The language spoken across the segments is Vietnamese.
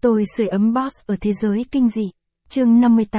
Tôi sưởi ấm boss ở thế giới kinh dị. Chương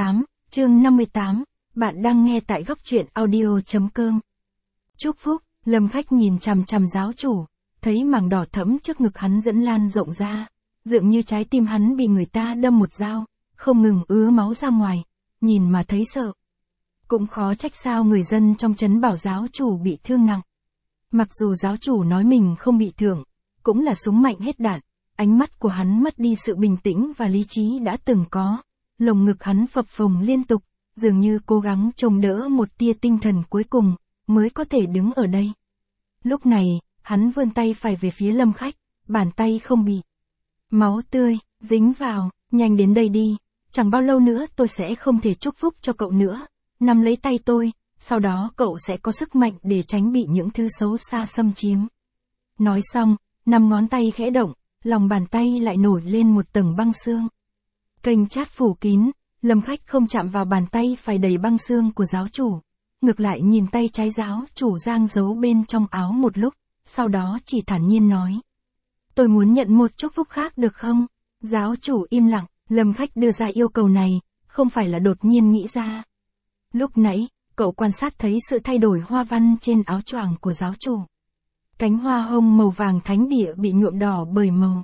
58, bạn đang nghe tại góc truyện audio.com. Chúc phúc, Lâm Khách nhìn chằm chằm giáo chủ, thấy mảng đỏ thẫm trước ngực hắn dẫn lan rộng ra, dường như trái tim hắn bị người ta đâm một dao, không ngừng ứa máu ra ngoài, nhìn mà thấy sợ. Cũng khó trách sao người dân trong trấn bảo giáo chủ bị thương nặng. Mặc dù giáo chủ nói mình không bị thương, cũng là súng mạnh hết đạn, ánh mắt của hắn mất đi sự bình tĩnh và lý trí đã từng có, lồng ngực hắn phập phồng liên tục, dường như cố gắng chống đỡ một tia tinh thần cuối cùng, mới có thể đứng ở đây. Lúc này, hắn vươn tay phải về phía Lâm Khách, bàn tay không bị máu tươi dính vào, nhanh đến đây đi, chẳng bao lâu nữa tôi sẽ không thể chúc phúc cho cậu nữa, nắm lấy tay tôi, sau đó cậu sẽ có sức mạnh để tránh bị những thứ xấu xa xâm chiếm. Nói xong, 5 ngón tay khẽ động, lòng bàn tay lại nổi lên một tầng băng xương. Kênh chát phủ kín, Lâm Khách không chạm vào bàn tay phải đầy băng xương của giáo chủ, ngược lại nhìn tay trái giáo chủ giang giấu bên trong áo một lúc, sau đó chỉ thản nhiên nói. Tôi muốn nhận một chúc phúc khác được không? Giáo chủ im lặng, Lâm Khách đưa ra yêu cầu này, không phải là đột nhiên nghĩ ra. Lúc nãy, cậu quan sát thấy sự thay đổi hoa văn trên áo choàng của giáo chủ. Cánh hoa hồng màu vàng thánh địa bị nhuộm đỏ bởi màu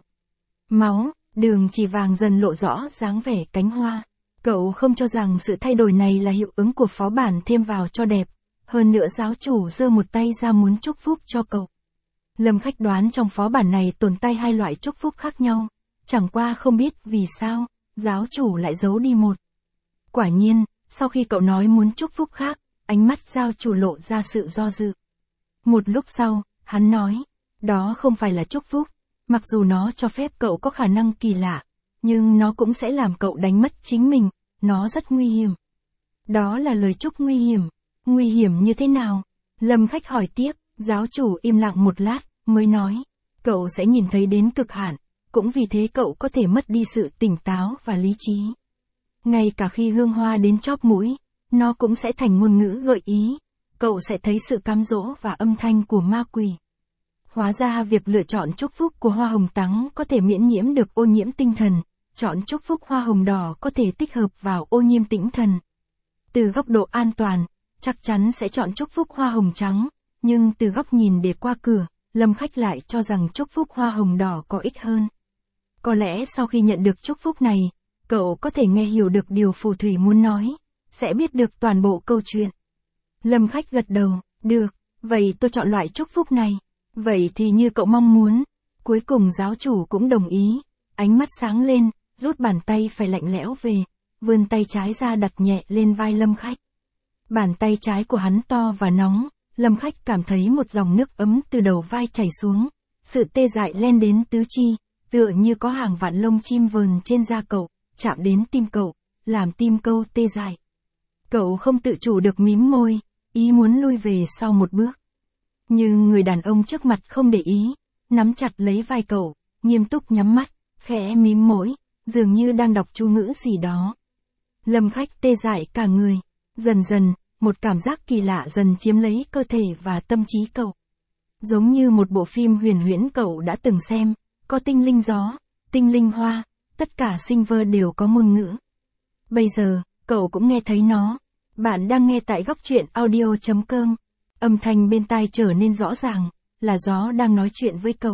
máu, đường chỉ vàng dần lộ rõ dáng vẻ cánh hoa. Cậu không cho rằng sự thay đổi này là hiệu ứng của phó bản thêm vào cho đẹp. Hơn nữa giáo chủ giơ một tay ra muốn chúc phúc cho cậu. Lâm Khách đoán trong phó bản này tồn tại 2 loại chúc phúc khác nhau. Chẳng qua không biết vì sao, giáo chủ lại giấu đi một. Quả nhiên, sau khi cậu nói muốn chúc phúc khác, ánh mắt giáo chủ lộ ra sự do dự. Một lúc sau, hắn nói, đó không phải là chúc phúc, mặc dù nó cho phép cậu có khả năng kỳ lạ, nhưng nó cũng sẽ làm cậu đánh mất chính mình, nó rất nguy hiểm. Đó là lời chúc nguy hiểm như thế nào? Lâm Khách hỏi tiếp, giáo chủ im lặng một lát, mới nói, cậu sẽ nhìn thấy đến cực hạn, cũng vì thế cậu có thể mất đi sự tỉnh táo và lý trí. Ngay cả khi hương hoa đến chóp mũi, nó cũng sẽ thành ngôn ngữ gợi ý, cậu sẽ thấy sự cám dỗ và âm thanh của ma quỷ. Hóa ra việc lựa chọn chúc phúc của hoa hồng trắng có thể miễn nhiễm được ô nhiễm tinh thần, chọn chúc phúc hoa hồng đỏ có thể tích hợp vào ô nhiễm tĩnh thần. Từ góc độ an toàn, chắc chắn sẽ chọn chúc phúc hoa hồng trắng, nhưng từ góc nhìn để qua cửa, Lâm Khách lại cho rằng chúc phúc hoa hồng đỏ có ích hơn. Có lẽ sau khi nhận được chúc phúc này, cậu có thể nghe hiểu được điều phù thủy muốn nói, sẽ biết được toàn bộ câu chuyện. Lâm Khách gật đầu, được, vậy tôi chọn loại chúc phúc này. Vậy thì như cậu mong muốn. Cuối cùng giáo chủ cũng đồng ý, ánh mắt sáng lên, rút bàn tay phải lạnh lẽo về, vươn tay trái ra đặt nhẹ lên vai Lâm Khách. Bàn tay trái của hắn to và nóng, Lâm Khách cảm thấy một dòng nước ấm từ đầu vai chảy xuống, sự tê dại lên đến tứ chi, tựa như có hàng vạn lông chim vờn trên da cậu, chạm đến tim cậu, làm tim cậu tê dại. Cậu không tự chủ được mím môi, ý muốn lui về sau một bước. Nhưng người đàn ông trước mặt không để ý, nắm chặt lấy vai cậu, nghiêm túc nhắm mắt, khẽ mím môi, dường như đang đọc chú ngữ gì đó. Lâm Khách tê dại cả người, dần dần, một cảm giác kỳ lạ dần chiếm lấy cơ thể và tâm trí cậu. Giống như một bộ phim huyền huyễn cậu đã từng xem, có tinh linh gió, tinh linh hoa, tất cả sinh vật đều có ngôn ngữ. Bây giờ, cậu cũng nghe thấy nó. Bạn đang nghe tại góc truyện audio.com. Âm thanh bên tai trở nên rõ ràng, là gió đang nói chuyện với cậu.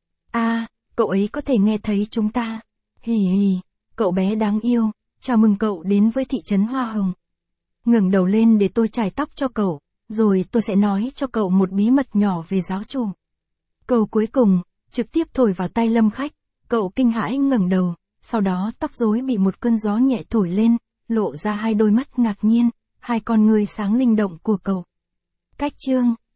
Cậu ấy có thể nghe thấy chúng ta. Hì hì, cậu bé đáng yêu, chào mừng cậu đến với thị trấn Hoa Hồng. Ngẩng đầu lên để tôi chải tóc cho cậu, rồi tôi sẽ nói cho cậu một bí mật nhỏ về giáo chủ. Câu cuối cùng, trực tiếp thổi vào tai Lâm Khách, cậu kinh hãi ngẩng đầu, sau đó tóc rối bị một cơn gió nhẹ thổi lên, lộ ra 2 đôi mắt ngạc nhiên, 2 con ngươi sáng linh động của cậu. Cách chương